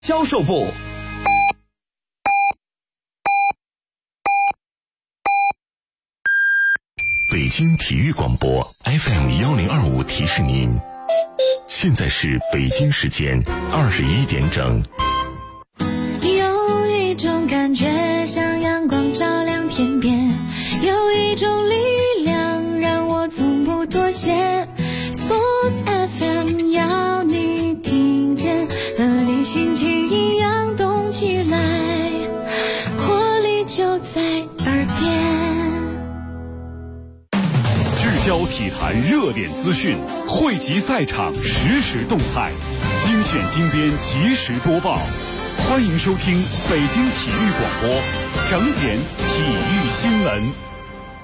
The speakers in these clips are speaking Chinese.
销售部。 北京体育广播 FM1025提示您，现在是北京时间21点整。 有一种感觉像阳光照亮天边，有一种力量让我从不妥协。 Sports FM 要你听见，和你心情一样动起来，活力就在耳边。 聚焦体坛热点资讯，汇集赛场实时动态，精选精编及时播报。欢迎收听北京体育广播整点体育新闻。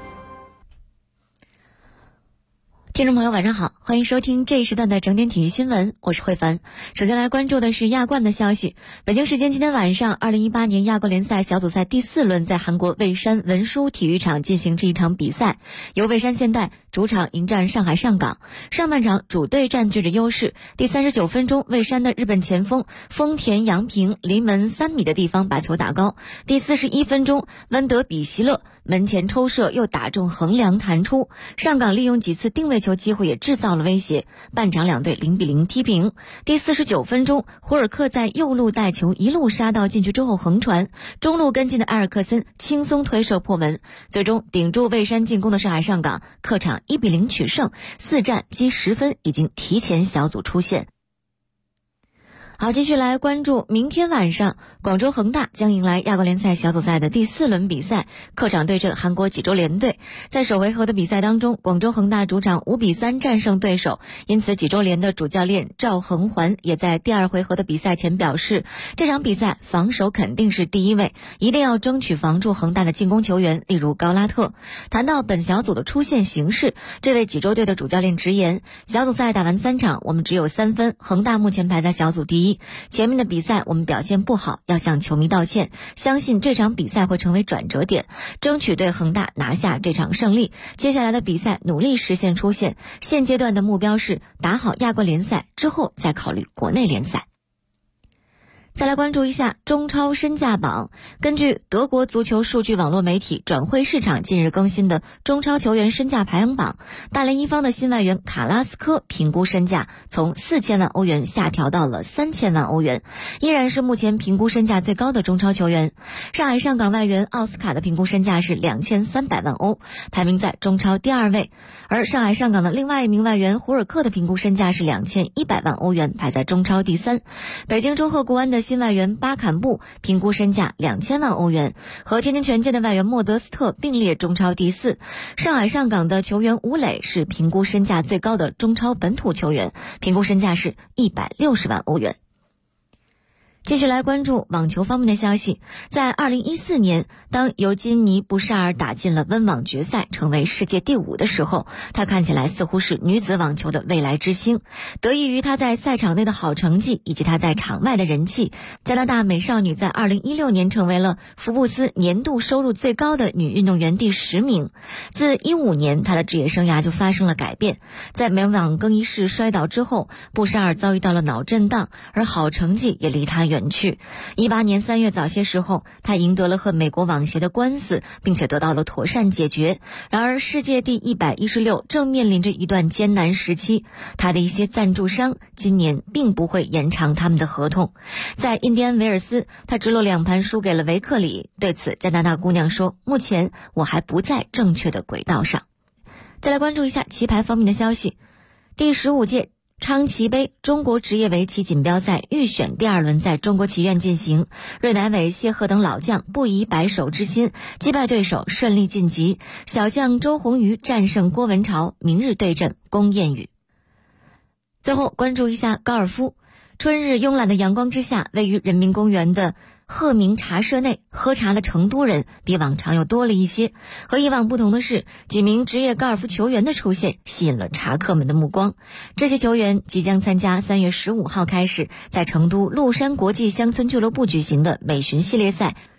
听众朋友晚上好，欢迎收听这一时段的整点体育新闻，我是慧凡。首先来关注的是亚冠的消息。北京时间今天晚上，2018年亚冠联赛小组赛第4轮在韩国蔚山文殊体育场进行这一场比赛，由蔚山现代主场迎战上海上港。上半场主队占据着优势，第39分钟，蔚山的日本前锋丰田洋平离门3米的地方把球打高。第41分钟，温德比席勒门前抽射又打中横梁弹出，上港利用几次定位球机会也制造了威胁，半场两队0-0踢平。第49分钟，胡尔克在右路带球一路杀到禁区之后横传，中路跟进的埃尔克森轻松推射破门，最终顶住蔚山进攻的上海上港客场1-0取胜，4战积10分，已经提前小组出线。好，继续来关注明天晚上广州恒大将迎来亚冠联赛小组赛的第4轮比赛，客场对阵韩国济州联队。在首回合的比赛当中，广州恒大主场5-3战胜对手，因此济州联的主教练赵恒环也在第2回合的比赛前表示，这场比赛防守肯定是第一位，一定要争取防住恒大的进攻球员，例如高拉特。谈到本小组的出线形势，这位济州队的主教练直言，小组赛打完3场，我们只有3分，恒大目前排在小组第一。前面的比赛我们表现不好，要向球迷道歉，相信这场比赛会成为转折点，争取对恒大拿下这场胜利。接下来的比赛努力实现出线，现阶段的目标是打好亚冠联赛之后再考虑国内联赛。再来关注一下中超身价榜。根据德国足球数据网络媒体转会市场近日更新的中超球员身价排行榜，大连一方的新外援卡拉斯科评估身价从4000万欧元下调到了3000万欧元，依然是目前评估身价最高的中超球员。上海上港外援奥斯卡的评估身价是2300万欧，排名在中超第2位，而上海上港的另外一名外援胡尔克的评估身价是2100万欧元，排在中超第3。北京中赫国安的新外援巴坎布评估身价2000万欧元，和天津权健的外援莫德斯特并列中超第4。上海上港的球员吴磊是评估身价最高的中超本土球员，评估身价是160万欧元。继续来关注网球方面的消息。在2014年，当尤金尼·布沙尔打进了温网决赛，成为世界第5的时候，她看起来似乎是女子网球的未来之星。得益于她在赛场内的好成绩以及她在场外的人气，加拿大美少女在2016年成为了福布斯年度收入最高的女运动员第10名。自15年，她的职业生涯就发生了改变。在美网更衣室摔倒之后，布沙尔遭遇到了脑震荡，而好成绩也离她远去。18年3月早些时候，他赢得了和美国网协的官司，并且得到了妥善解决。然而世界第116正面临着一段艰难时期，他的一些赞助商今年并不会延长他们的合同。在印第安维尔斯，他直落2盘输给了维克里，对此加拿大姑娘说，目前我还不在正确的轨道上。再来关注一下棋牌方面的消息。第15届昌棋杯中国职业围棋锦标赛预选第2轮在中国棋院进行，芮乃伟、谢赫等老将不移白手之心，击败对手顺利晋级。小将周鸿祎战胜郭文潮，明日对阵龚彦宇。最后关注一下高尔夫。春日慵懒的阳光之下，位于人民公园的鹤鸣茶社内喝茶的成都人比往常又多了一些。和以往不同的是，几名职业高尔夫球员的出现吸引了茶客们的目光。这些球员即将参加3月15号开始在成都麓山国际乡村俱乐部举行的美巡系列赛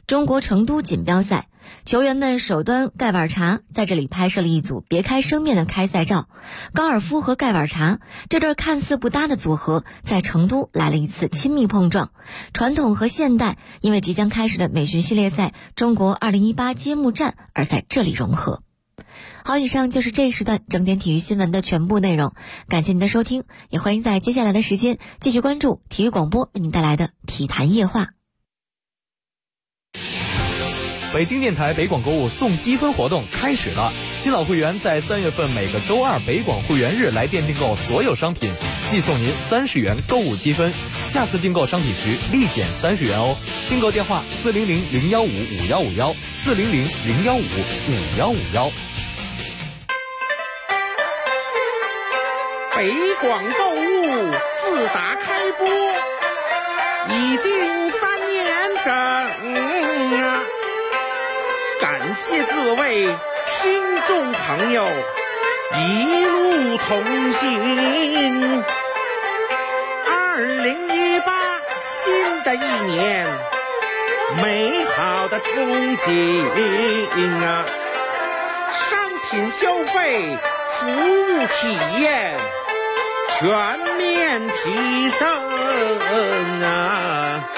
中国成都锦标赛，球员们手端盖碗茶，在这里拍摄了一组别开生面的开赛照。高尔夫和盖碗茶这对看似不搭的组合，在成都来了一次亲密碰撞。传统和现代因为即将开始的美巡系列赛中国2018揭幕战而在这里融合。好，以上就是这一时段整点体育新闻的全部内容，感谢您的收听，也欢迎在接下来的时间继续关注体育广播为您带来的体坛夜话。 北京电台北广购物送积分活动开始了，新老会员在3月份每个周二北广会员日来电订购所有商品，即送您30元购物积分，下次订购商品时立减30元哦。订购电话400-015-5151 400-015-5151。 北广购物自打开播已经3年整啊，感谢各位听众朋友一路同行。2018新的一年，美好的憧憬啊，商品消费，服务体验全面提升啊！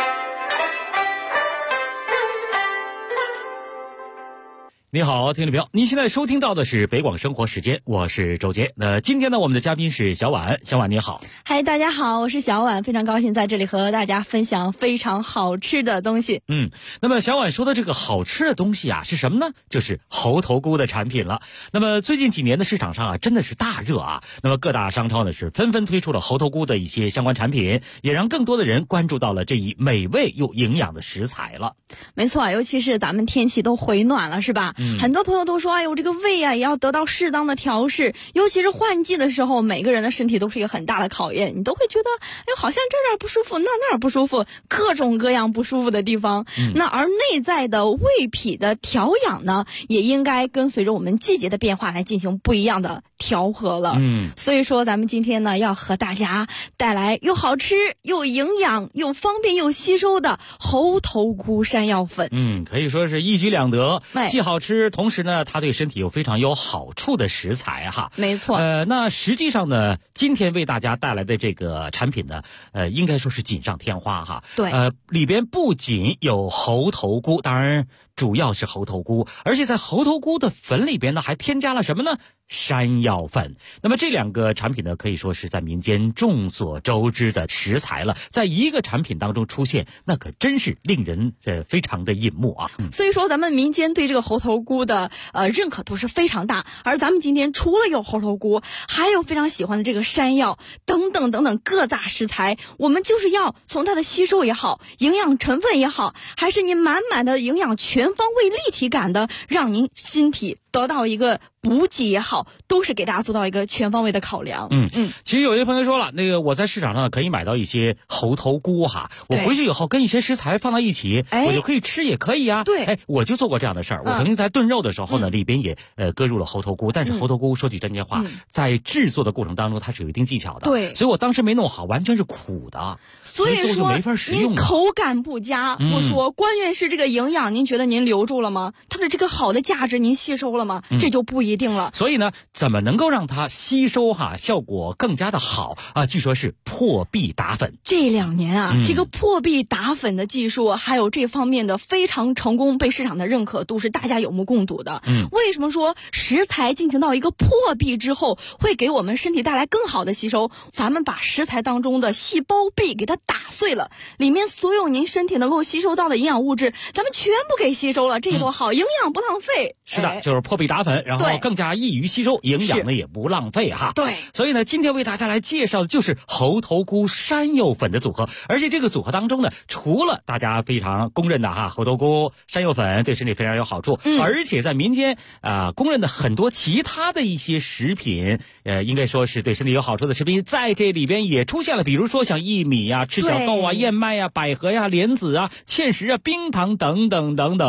你好，听众朋友，您现在收听到的是北广生活时间，我是周杰。今天呢，我们的嘉宾是小婉，小婉你好。 嗨，大家好，我是小婉，非常高兴在这里和大家分享非常好吃的东西。 那么小婉说的这个好吃的东西啊，是什么呢？就是猴头菇的产品了。那么最近几年的市场上啊，真的是大热啊。那么各大商超呢是纷纷推出了猴头菇的一些相关产品，也让更多的人关注到了这一美味又营养的食材了。 没错，尤其是咱们天气都回暖了，是吧？很多朋友都说，哎呦，这个胃啊也要得到适当的调试，尤其是换季的时候，每个人的身体都是一个很大的考验，你都会觉得，哎呦，好像这儿不舒服，那儿不舒服，各种各样不舒服的地方。那而内在的胃脾的调养呢，也应该跟随着我们季节的变化来进行不一样的调和了。所以说咱们今天呢，要和大家带来又好吃又营养又方便又吸收的猴头菇山药粉。 可以说是一举两得，既好吃，同时呢，它对身体有非常有好处的食材哈。 没错。 那实际上呢，今天为大家带来的这个产品呢，应该说是锦上添花哈。 对。 里边不仅有猴头菇，当然主要是猴头菇，而且在猴头菇的粉里边呢，还添加了什么呢？山药粉。那么这两个产品呢，可以说是在民间众所周知的食材了，在一个产品当中出现，那可真是令人非常的引目啊。 所以说咱们民间对这个猴头菇的认可度是非常大，而咱们今天除了有猴头菇，还有非常喜欢的这个山药等等等等各大食材，我们就是要从它的吸收也好，营养成分也好，还是您满满的营养全方位立体感的，让您身体得到一个补给也好，都是给大家做到一个全方位的考量。 其实有些朋友说了，那个我在市场上可以买到一些猴头菇哈，我回去以后跟一些食材放在一起，我就可以吃也可以啊。 对， 我就做过这样的事儿。我曾经在炖肉的时候呢，里边也搁入了猴头菇，但是猴头菇说句真心话，在制作的过程当中它是有一定技巧的。 对， 所以我当时没弄好，完全是苦的， 所以说没法食用。 您口感不佳，我说关键是这个营养，您觉得您留住了吗？它的这个好的价值您吸收了吗？这就不一定了。 所以呢，怎么能够让它吸收效果更加的好啊？据说是破壁打粉。 这2年啊，这个破壁打粉的技术还有这方面的非常成功，被市场的认可度是大家有目共睹的。为什么说食材进行到一个破壁之后会给我们身体带来更好的吸收？咱们把食材当中的细胞壁给它打碎了，里面所有您身体能够吸收到的营养物质，咱们全部给吸收了，这多好，营养不浪费。 是的，就是破壁打粉，然后更加易于吸收，营养呢也不浪费哈。 对， 所以呢，今天为大家来介绍的就是猴头菇山药粉的组合，而且这个组合当中呢，除了大家非常公认的猴头菇山药粉对身体非常有好处，而且在民间公认的很多其他的一些食品，应该说是对身体有好处的食品，在这里边也出现了，比如说像薏米啊、赤小豆啊、燕麦啊、百合呀、莲子啊、芡实啊、冰糖等等等等。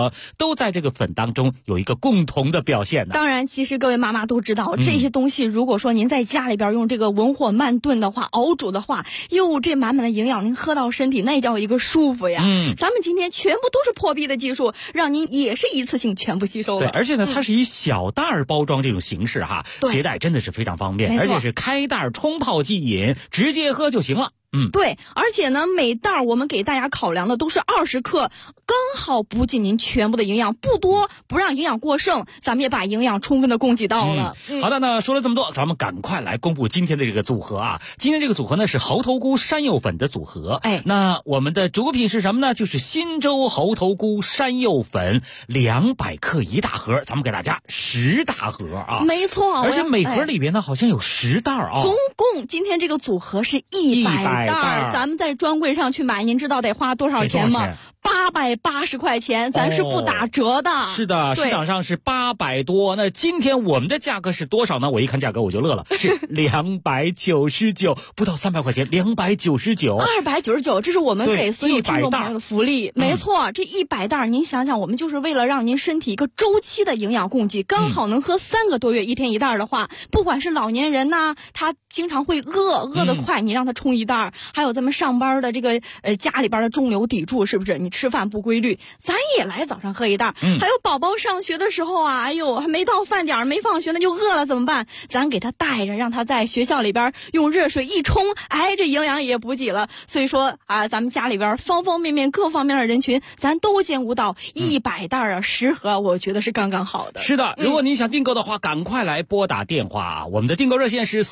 等，都在这个粉当中有一个共同的表现的。 当然，其实各位妈妈都知道，这些东西如果说您在家里边用这个文火慢炖的话，熬煮的话，这满满的营养，您喝到身体那叫一个舒服呀。咱们今天全部都是破壁的技术，让您也是一次性全部吸收了。 对，而且呢，它是以小袋儿包装这种形式哈，携带真的是非常方便，而且是开袋冲泡即饮，直接喝就行了。 对，而且呢，每袋我们给大家考量的都是20克，刚好补给您全部的营养，不多，不让营养过剩，咱们也把营养充分的供给到了。 好的，那说了这么多，咱们赶快来公布今天的这个组合啊。今天这个组合呢是猴头菇山药粉的组合。那我们的主品是什么呢？就是新洲猴头菇山药粉200克一大盒，咱们给大家10大盒啊。 没错， 而且每盒里边呢好像有10袋啊。 总共今天这个组合是100袋，咱们在专柜上去买，您知道得花多少钱吗？880块钱，咱是不打折的。 是的，市场上是800多。那今天我们的价格是多少呢？我一看价格我就乐了，是299，不到300块钱，299， 这是我们给所有听众朋友的福利。没错，这100袋，您想想，我们就是为了让您身体一个周期的营养供给，刚好能喝3个多月，1天1袋的话，不管是老年人呐，他经常会饿得快，你让他冲1袋；还有咱们上班的这个家里边的中流砥柱，是不是？你吃饭不规律，咱也来早上喝1袋。还有宝宝上学的时候啊，还没到饭点没放学，那就饿了怎么办？咱给他带着，让他在学校里边用热水一冲，这营养也补给了。所以说啊，咱们家里边方方面面各方面的人群，咱都兼顾到100袋10盒，我觉得是刚刚好的。 是的，如果您想订购的话，赶快来拨打电话啊！我们的订购热线是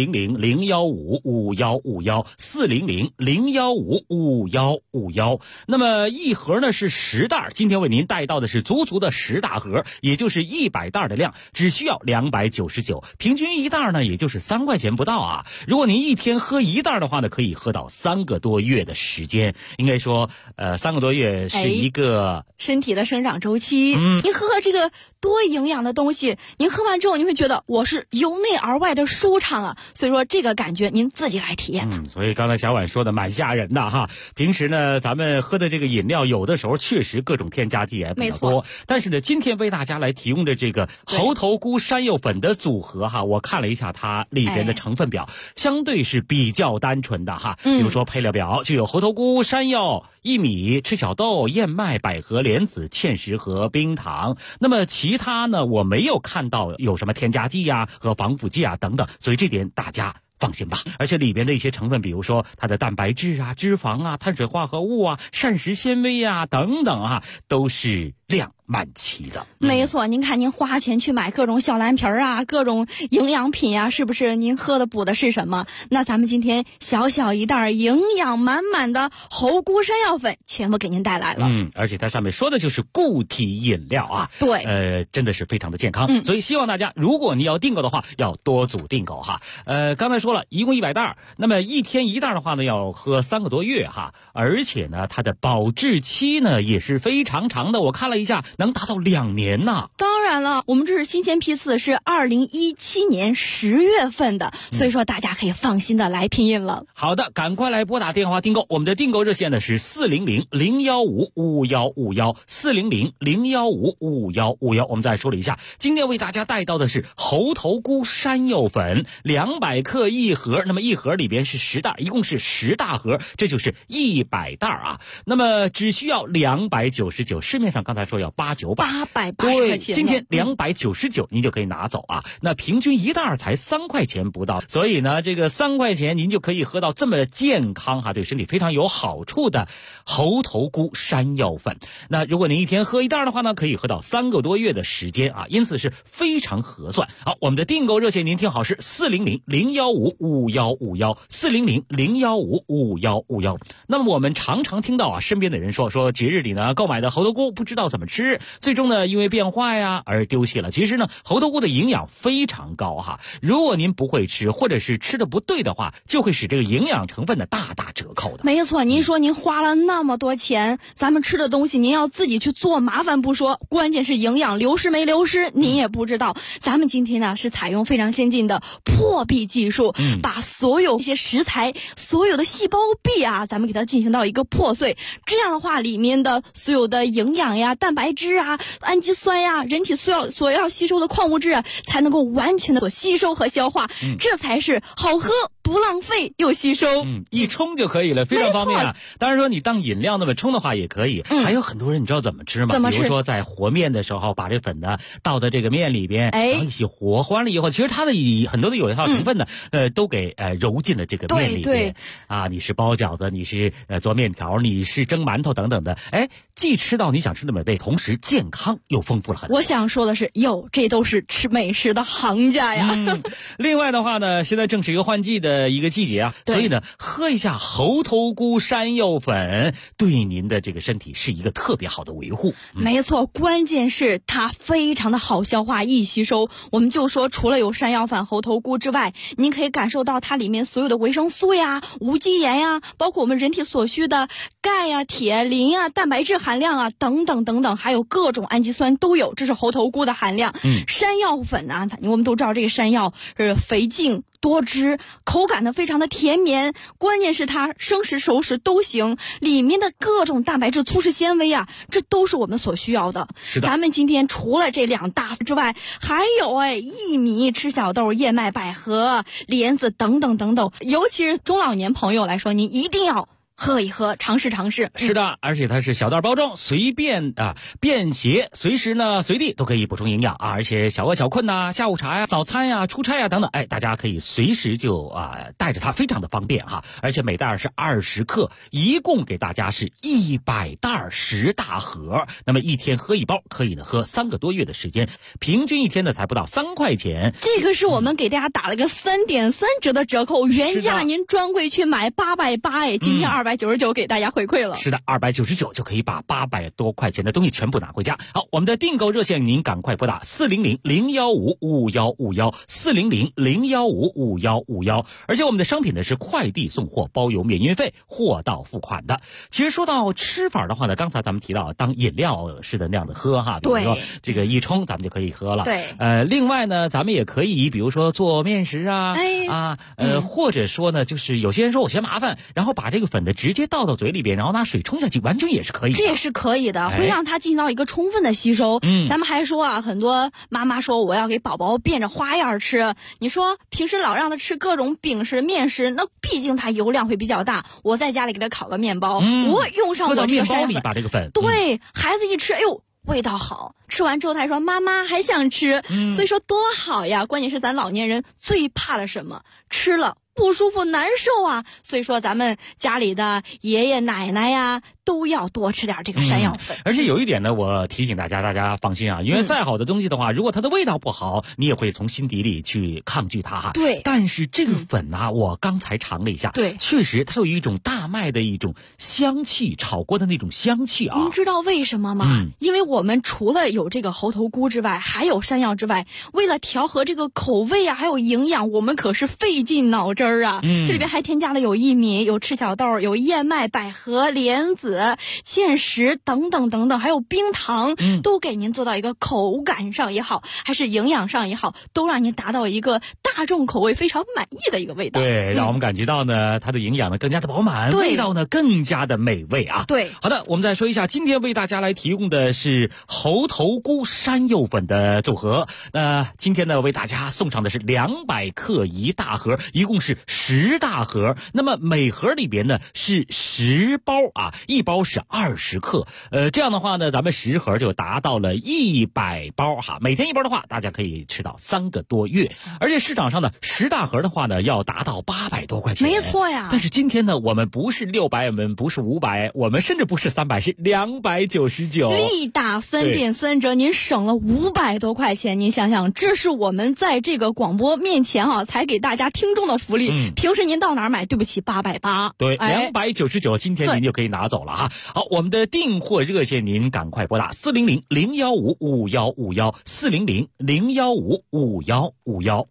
400-015-5151，400-015-5151。那么一盒呢是10袋，今天为您带到的是足足的10大盒，也就是100袋的量，只需要299，平均1袋呢也就是3块钱不到啊。如果您一天喝1袋的话呢，可以喝到3个多月的时间。应该说3个多月是一个身体的生长周期。您喝这个多营养的东西，您喝完之后您会觉得我是由内而外的舒畅啊。所以说这个感觉您自己来体验。 所以刚才小婉说的蛮吓人的哈。平时呢咱们喝的这个饮料有的时候确实各种添加剂也比较多，但是呢今天为大家来提供的这个猴头菇山药粉的组合哈，我看了一下它里边的成分表，相对是比较单纯的哈。比如说配料表就有猴头菇、山药、薏米、赤小豆、燕麦、百合、莲子、芡实和冰糖。那么其他呢我没有看到有什么添加剂啊和防腐剂啊等等，所以这点大家放心吧。而且里边的一些成分，比如说它的蛋白质啊、脂肪啊、碳水化合物啊、膳食纤维啊等等啊，都是量蛮齐的。 没错，您看您花钱去买各种小蓝瓶啊，各种营养品啊，是不是？您喝的补的是什么？那咱们今天小小一袋营养满满的猴菇山药粉全部给您带来了。 而且它上面说的就是固体饮料啊。 对， 真的是非常的健康。所以希望大家，如果你要订购的话，要多组订购哈。刚才说了一共100袋，那么一天1袋的话呢，要喝3个多月哈。而且呢，它的保质期呢也是非常长的，我看了一下，能达到2年呢。 当然了，我们这是新鲜批次，是2017年10月份的，所以说大家可以放心的来拼印了。 好的，赶快来拨打电话订购，我们的订购热线呢是400-015-5151，400-015-5151。我们再说了一下，今天为大家带到的是猴头菇山药粉200克一盒，那么一盒里边是10袋，一共是10大盒，这就是100袋啊。那么只需要299，市面上刚才说要890，880块钱。今天299您就可以拿走啊。那平均1袋才3块钱不到，所以呢这个3块钱您就可以喝到这么健康哈，对身体非常有好处的猴头菇山药粉。那如果您一天喝1袋的话呢，可以喝到3个多月的时间啊，因此是非常合算。好，我们的订购热线您听好是400-015-5151，400-015-5151。那么我们常常听到啊，身边的人说节日里呢购买的猴头菇不知道怎么吃，最终呢因为变坏啊而丢弃了。其实呢猴头菇的营养非常高哈，如果您不会吃或者是吃的不对的话，就会使这个营养成分的大打折扣的。 没错，您说您花了那么多钱，咱们吃的东西您要自己去做，麻烦不说，关键是营养流失没流失您也不知道。咱们今天呢是采用非常先进的破壁技术，把所有一些食材所有的细胞壁啊，咱们给它进行到一个破碎，这样的话里面的所有的营养呀、蛋白质质啊、氨基酸呀、人体所要吸收的矿物质啊，才能够完全的所吸收和消化，这才是好喝不浪费又吸收。 一冲就可以了，非常方便啊。当然说你当饮料那么冲的话也可以。还有很多人你知道怎么吃吗？ 怎么吃？ 比如说在和面的时候，把这粉呢倒到这个面里边，然后一起和完了以后，其实它的很多的有效成分呢，都给揉进了这个面里边。 对啊，你是包饺子，你是做面条，你是蒸馒头等等的，既吃到你想吃的美味，同时健康又丰富了很多。 我想说的是，这都是吃美食的行家呀。 另外的话呢，现在正是一个换季的一个季节啊，所以呢，喝一下猴头菇山药粉，对您的这个身体是一个特别好的维护。 没错，关键是它非常的好消化、易吸收。我们就说，除了有山药粉、猴头菇之外，您可以感受到它里面所有的维生素呀、无机盐呀，包括我们人体所需的钙呀、铁、磷呀、蛋白质含量啊，等等等等，还有各种氨基酸都有，这是猴头菇的含量。山药粉啊，我们都知道这个山药是肥净多汁，口感呢非常的甜绵，关键是它生食熟食都行，里面的各种蛋白质、粗食纤维啊，这都是我们所需要的。 是的， 咱们今天除了这2大之外，还有薏米、赤小豆、燕麦、百合、莲子等等等等，尤其是中老年朋友来说，您一定要喝一喝，尝试尝试。 是的，而且它是小袋包装，随便便携，随时呢随地都可以补充营养啊！而且小饿小困呐、下午茶呀、早餐呀、出差呀等等，大家可以随时就带着它，非常的方便哈。而且每袋是20克，一共给大家是100袋10大盒，那么一天喝一包，可以呢喝3个多月的时间，平均一天呢才不到3块钱。 这个是我们给大家打了个3.3折的折扣，原价您专柜去买880，今天299给大家回馈了。 是的，299就可以把800多块钱的东西全部拿回家。好，我们的订购热线您赶快拨打400-015-5151，400-015-5151。而且我们的商品呢是快递送货，包邮免运费，货到付款的。其实说到吃法的话呢，刚才咱们提到当饮料似的那样的喝哈，比如说这个一冲咱们就可以喝了。 对， 另外呢，咱们也可以比如说做面食或者说呢，就是有些人说我嫌麻烦，然后把这个粉的直接倒到嘴里边，然后拿水冲下去，完全也是可以的。 这也是可以的，会让它进行到一个充分的吸收。咱们还说很多妈妈说我要给宝宝变着花样吃，你说平时老让他吃各种饼食、面食，那毕竟它油量会比较大。我在家里给他烤个面包，我用上我这个面包里把这个粉， 对，孩子一吃，味道好，吃完之后他还说妈妈还想吃，所以说多好呀。关键是咱老年人最怕的什么？吃了不舒服难受啊，所以说咱们家里的爷爷奶奶呀都要多吃点这个山药粉。 而且有一点呢，我提醒大家放心啊，因为再好的东西的话，如果它的味道不好，你也会从心底里去抗拒它哈。 对， 但是这个粉啊，我刚才尝了一下， 对， 确实它有一种大麦的一种香气，炒过的那种香气啊。 您知道为什么吗？因为我们除了有这个猴头菇之外，还有山药之外，为了调和这个口味啊，还有营养，我们可是费尽脑汁啊。这里边还添加了有薏米、有赤小豆、有燕麦、百合、莲子、芡实等等等等，还有冰糖，都给您做到一个口感上也好，还是营养上也好，都让您达到一个大众口味非常满意的一个味道。 对，让我们感觉到呢，它的营养呢更加的饱满，味道呢更加的美味啊。 对， 好的，我们再说一下，今天为大家来提供的是猴头菇山药粉的组合。今天呢为大家送上的是200克1大盒，一共是10大盒，那么每盒里边呢是10包啊，一包是20克，这样的话呢，咱们10盒就达到了100包哈，每天1包的话，大家可以吃到3个多月，而且市场上呢10大盒的话呢，要达到800多块钱， 没错呀。 但是今天呢，我们不是600，我们不是500，我们甚至不是300，是299， 力打3.3折，您省了500多块钱，您想想，这是我们在这个广播面前才给大家听众的福利。平时您到哪儿买？对不起，880。 对，299，今天您就可以拿走了哈。好，我们的订货热线您赶快拨打400-015-5151，400-015-5151。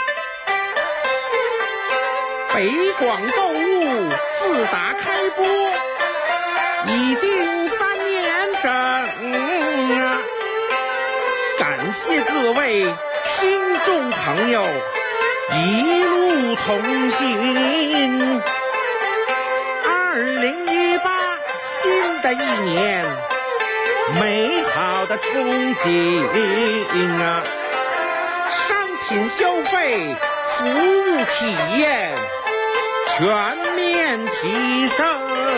北广购物自打开播已经3年整啊，感谢各位听众朋友一路同行。2018新的一年， 美好的憧憬啊！商品消费，服务体验全面提升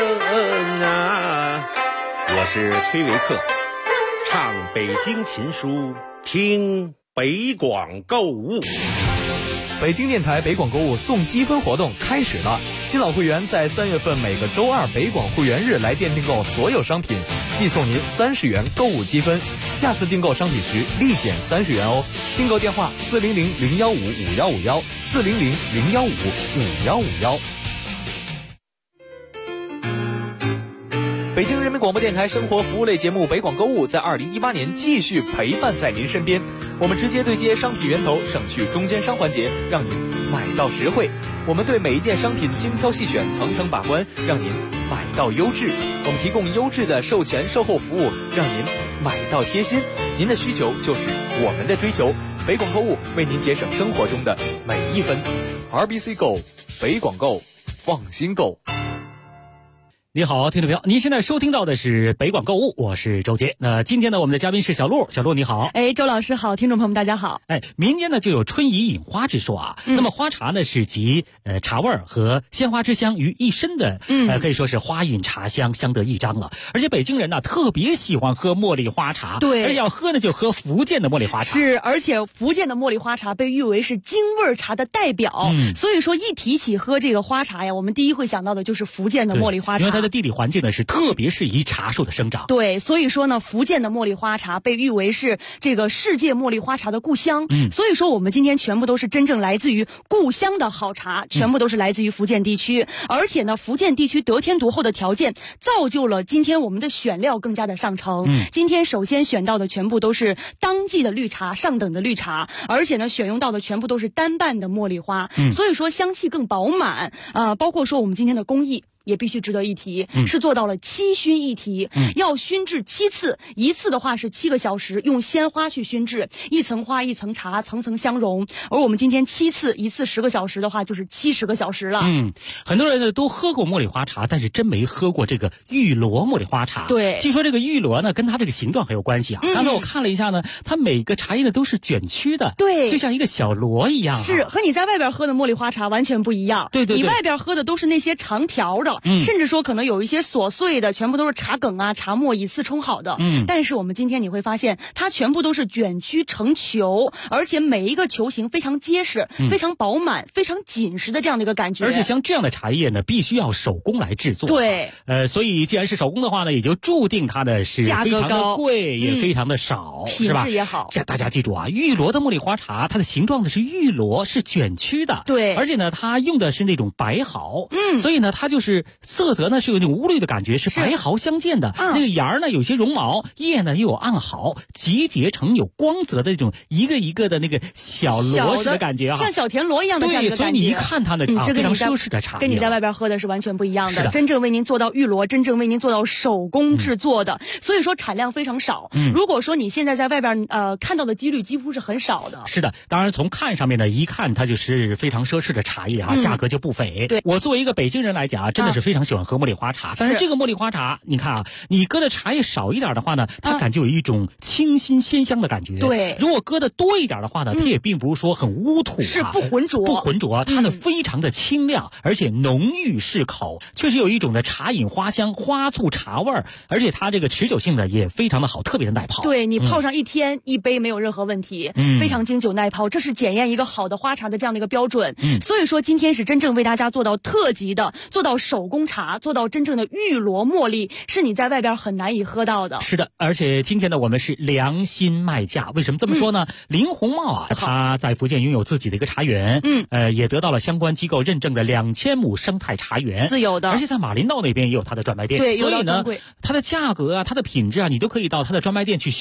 啊！我是崔维克，唱北京琴书，听北广购物。 北京电台北广购物送积分活动开始了，新老会员在3月份每个周二北广会员日来店订购所有商品，即送您30元购物积分，下次订购商品时立减30元哦。订购电话400-015-5151 400-015-5151。北京人民广播电台生活服务类节目北广购物在2018年继续陪伴在您身边，我们直接对接商品源头，省去中间商环节，让您买到实惠。我们对每一件商品精挑细选，层层把关，让您买到优质。我们提供优质的售前售后服务，让您买到贴心。您的需求就是我们的追求，北广购物为您节省生活中的每一分。RBC Go， 北广购，放心购。 你好，听众朋友，您现在收听到的是北广购物，我是周杰。那今天呢，我们的嘉宾是小璐，小璐你好。 周老师好，听众朋友们大家好。 民间呢就有春怡饮花之说啊。那么花茶呢是集茶味儿和鲜花之香于一身的，可以说是花韵茶香相得益彰了。而且北京人呢特别喜欢喝茉莉花茶， 对， 而且要喝呢就喝福建的茉莉花茶。 是，而且福建的茉莉花茶被誉为是京味茶的代表，所以说一提起喝这个花茶呀，我们第一会想到的就是福建的茉莉花茶， 因为它的地理环境呢是特别适宜茶树的生长。 对，所以说呢，福建的茉莉花茶被誉为是这个世界茉莉花茶的故乡。所以说我们今天全部都是真正来自于故乡的好茶，全部都是来自于福建地区。而且呢，福建地区得天独厚的条件，造就了今天我们的选料更加的上乘。今天首先选到的全部都是当季的绿茶，上等的绿茶，而且呢，选用到的全部都是单瓣的茉莉花，所以说香气更饱满。包括说我们今天的工艺也必须值得一提，是做到了7熏1提，要熏制7次，一次的话是7个小时，用鲜花去熏制，一层花一层茶，层层相融。而我们今天7次，一次10个小时的话，就是70个小时了。 很多人呢都喝过茉莉花茶，但是真没喝过这个玉螺茉莉花茶。 对， 据说这个玉螺呢跟它这个形状很有关系啊。刚才我看了一下呢，它每个茶叶呢都是卷曲的， 对， 就像一个小螺一样。 是，和你在外边喝的茉莉花茶完全不一样。 对， 你外边喝的都是那些长条的，甚至说可能有一些琐碎的，全部都是茶梗啊、茶末一次冲好的。但是我们今天你会发现，它全部都是卷曲成球，而且每一个球形非常结实、非常饱满、非常紧实的这样的一个感觉。 而且像这样的茶叶呢，必须要手工来制作。 对， 所以既然是手工的话呢，也就注定它的是非常的贵，也非常的少，是吧？ 品质也好。 大家记住啊，玉螺的茉莉花茶，它的形状呢是玉螺，是卷曲的。 对， 而且呢，它用的是那种白毫，所以呢，它就是色泽呢是有那种乌绿的感觉，是白毫相间的。那个芽儿呢有些绒毛，叶呢又有暗毫，集结成有光泽的那种一个一个的那个小螺丝的感觉啊， 像小田螺一样的这样一个感觉。 对，所以你一看它的非常奢侈的茶叶， 跟你在外边喝的是完全不一样的。 是的， 真正为您做到玉螺，真正为您做到手工制作的，所以说产量非常少。如果说你现在在外边看到的几率几乎是很少的。 是的，当然从看上面呢，一看它就是非常奢侈的茶叶啊，价格就不菲。 对， 我作为一个北京人来讲啊，真的是非常喜欢喝茉莉花茶。但是这个茉莉花茶，你看啊，你搁的茶叶少一点的话呢，它感觉有一种清新鲜香的感觉。 对， 如果搁的多一点的话呢，它也并不是说很污土， 是不浑浊， 它呢非常的清亮，而且浓郁适口，确实有一种的茶饮花香、花醋茶味儿，而且它这个持久性呢也非常的好，特别的耐泡。 对，你泡上1天1杯没有任何问题，非常经久耐泡，这是检验一个好的花茶的这样的一个标准。所以说今天是真正为大家做到特级的，做到手工茶，做到真正的玉螺茉莉，是你在外边很难以喝到的。 是的，而且今天呢我们是良心卖价。为什么这么说呢？林红茂啊，他在福建拥有自己的一个茶园，也得到了相关机构认证的2000亩生态茶园， 自有的。 而且在马林道那边也有他的专卖店。 对， 所以呢，它的价格啊，它的品质啊，你都可以到他的专卖店去询价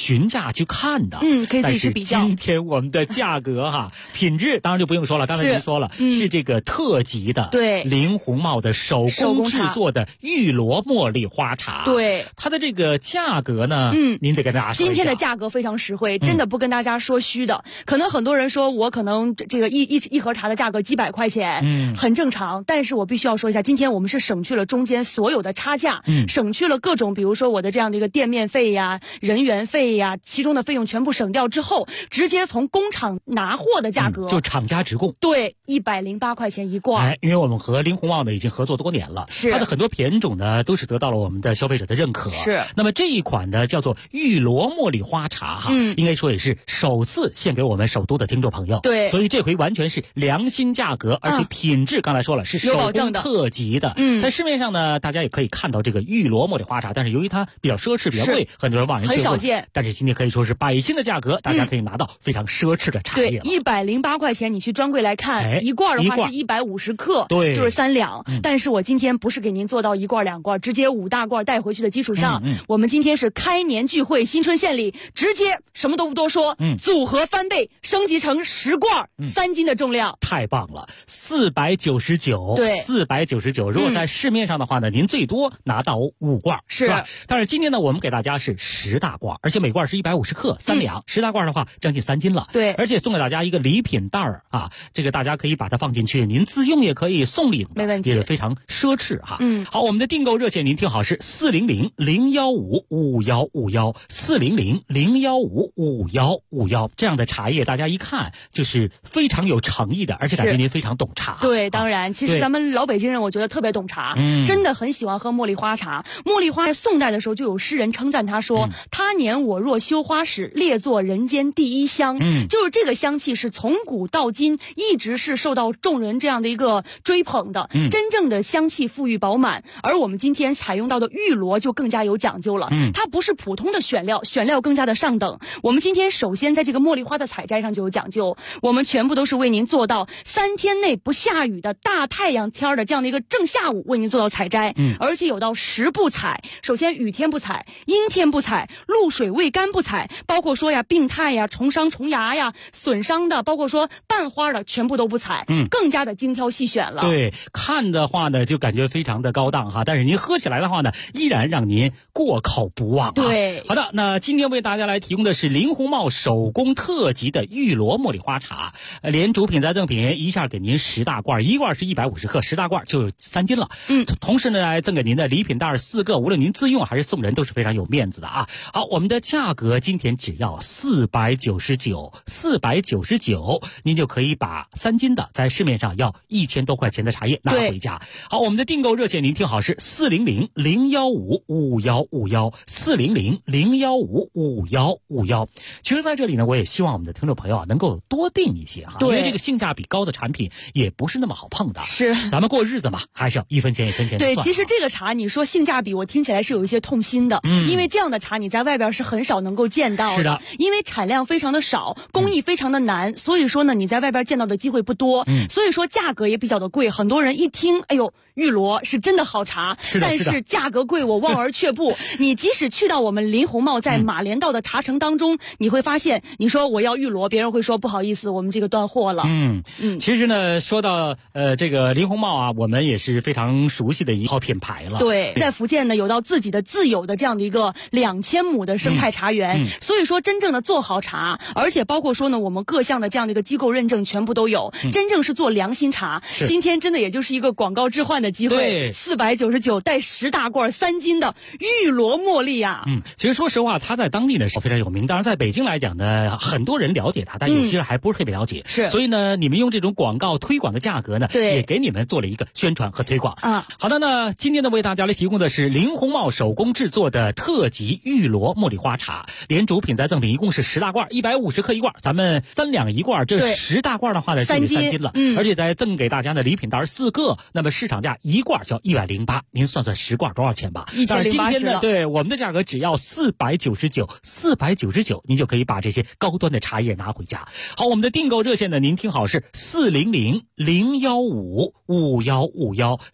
价去看的。 可以自己去比较。 但是今天我们的价格哈，品质当然就不用说了，刚才您说了，是这个特级的， 对， 林红帽的手工制作的玉罗茉莉花茶。 对， 它的这个价格呢，您得跟大家说一下。 今天的价格非常实惠，真的不跟大家说虚的。可能很多人说我可能这个一盒茶的价格几百块钱，很正常。但是我必须要说一下，今天我们是省去了中间所有的差价，省去了各种，比如说我的这样的一个店面费呀、人员费呀，其中的费用全部省掉之后，直接从工厂拿货的价格， 就厂家直供， 对，108块钱一罐。 因为我们和林红帽呢已经合作多年了， 是它的很多品种呢都是得到了我们的消费者的认可。 是， 那么这一款呢叫做玉罗茉莉花茶哈，应该说也是首次献给我们首都的听众朋友。 对， 所以这回完全是良心价格，而且品质刚才说了是手工特级的。在市面上呢，大家也可以看到这个玉罗茉莉花茶，但是由于它比较奢侈、比较贵，很多人望而却步， 很少见。 但是今天可以说是百姓的价格，大家可以拿到非常奢侈的茶叶了。 对，108块钱，你去专柜来看，一罐的话是150克， 对， 就是3两。但是我今天不是给您做到1罐2罐，直接5大罐带回去的基础上，我们今天是开年聚会新春献礼，直接什么都不多说，组合翻倍升级成10罐，3斤的重量， 太棒了，499， 对 ，499。如果在市面上的话呢，您最多拿到5罐，是吧？但是今天呢，我们给大家是10大罐，而且每罐是150克，3两，10大罐的话将近3斤了。 对， 而且送给大家一个礼品袋儿啊，这个大家可以把它放进去，您自用也可以，送礼没问题， 也是非常奢侈哈。好，我们的订购热线您听好是400-015-5151，400-015-5151，这样的茶叶大家一看就是非常有诚意的，而且感觉您非常懂茶。 对，当然，其实咱们老北京人我觉得特别懂茶，真的很喜欢喝茉莉花茶。茉莉花在宋代的时候就有诗人称赞它说，他年我若修花时，列作人间第一香。就是这个香气是从古到今一直是受到众人这样的一个追捧的，真正的香气馥郁饱满。而我们今天采用到的玉罗就更加有讲究了，它不是普通的选料更加的上等。我们今天首先在这个茉莉花的采摘上就有讲究，我们全部都是为您做到3天内不下雨的大太阳天的这样的一个正下午为您做到采摘，而且有到10不采。首先雨天不采，阴天不采，露水未干不采，包括说病态呀、虫伤虫芽呀、损伤的，包括说半花的全部都不采，更加的精挑细选了。 对，看的话呢就感觉非常的高档哈，但是您喝起来的话呢依然让您过口不忘。 对， 好的，那今天为大家来提供的是林红帽手工特级的玉罗茉莉花茶，连主品再赠品，一下给您10大罐，一罐是150克，10大罐就3斤了。同时呢还赠给您的礼品袋4个，无论您自用还是送人都是非常有面子的啊。好，我们的价格今天只要499，您就可以把3斤的在市面上要1000多块钱的茶叶拿回家。好，我们的订购热线您听好是400-015-5151，400-015-5151。其实在这里呢，我也希望我们的听众朋友啊能够多订一些哈，因为这个性价比高的产品也不是那么好碰的。 是， 咱们过日子嘛，还是要1分钱1分钱的算。 对，其实这个茶你说性价比，我听起来是有一些痛心的，因为这样的茶你在外边是很少能够见到的。 是的， 因为产量非常的少，工艺非常的难，所以说呢你在外边见到的机会不多，所以说价格也比较的贵。很多人一听，哎呦，玉罗是真的好茶，但是价格贵我望而却步。你即使去到我们林红帽在马连道的茶城当中，你会发现，你说我要玉罗，别人会说不好意思，我们这个断货了。 其实呢，说到这个林红帽啊，我们也是非常熟悉的一号品牌了。 对，在福建呢有到自己的自有的这样的一个2000亩的生态茶园，所以说真正的做好茶，而且包括说呢我们各项的这样的一个机构认证全部都有，真正是做良心茶。今天真的也就是一个广告置换的机会，499带10大罐3斤的玉罗茉莉啊。 其实说实话，它在当地呢是非常有名，当然在北京来讲呢，很多人了解它，但有些人还不是特别了解。所以呢，你们用这种广告推广的价格呢，也给你们做了一个宣传和推广。好的，那今天呢为大家来提供的是林红帽手工制作的特级玉罗茉莉花茶，连主品再赠品一共是10大罐，150克一罐，咱们3两一罐，这10大罐的话呢就得3斤了，而且再赠给大家的礼品袋4个，那么市场价一罐就要108，您算算10罐多少钱吧？1008但是今天呢，对我们的价格只要499，您就可以把这些高端的茶叶拿回家。好，我们的订购热线呢，您听好是400-015-5151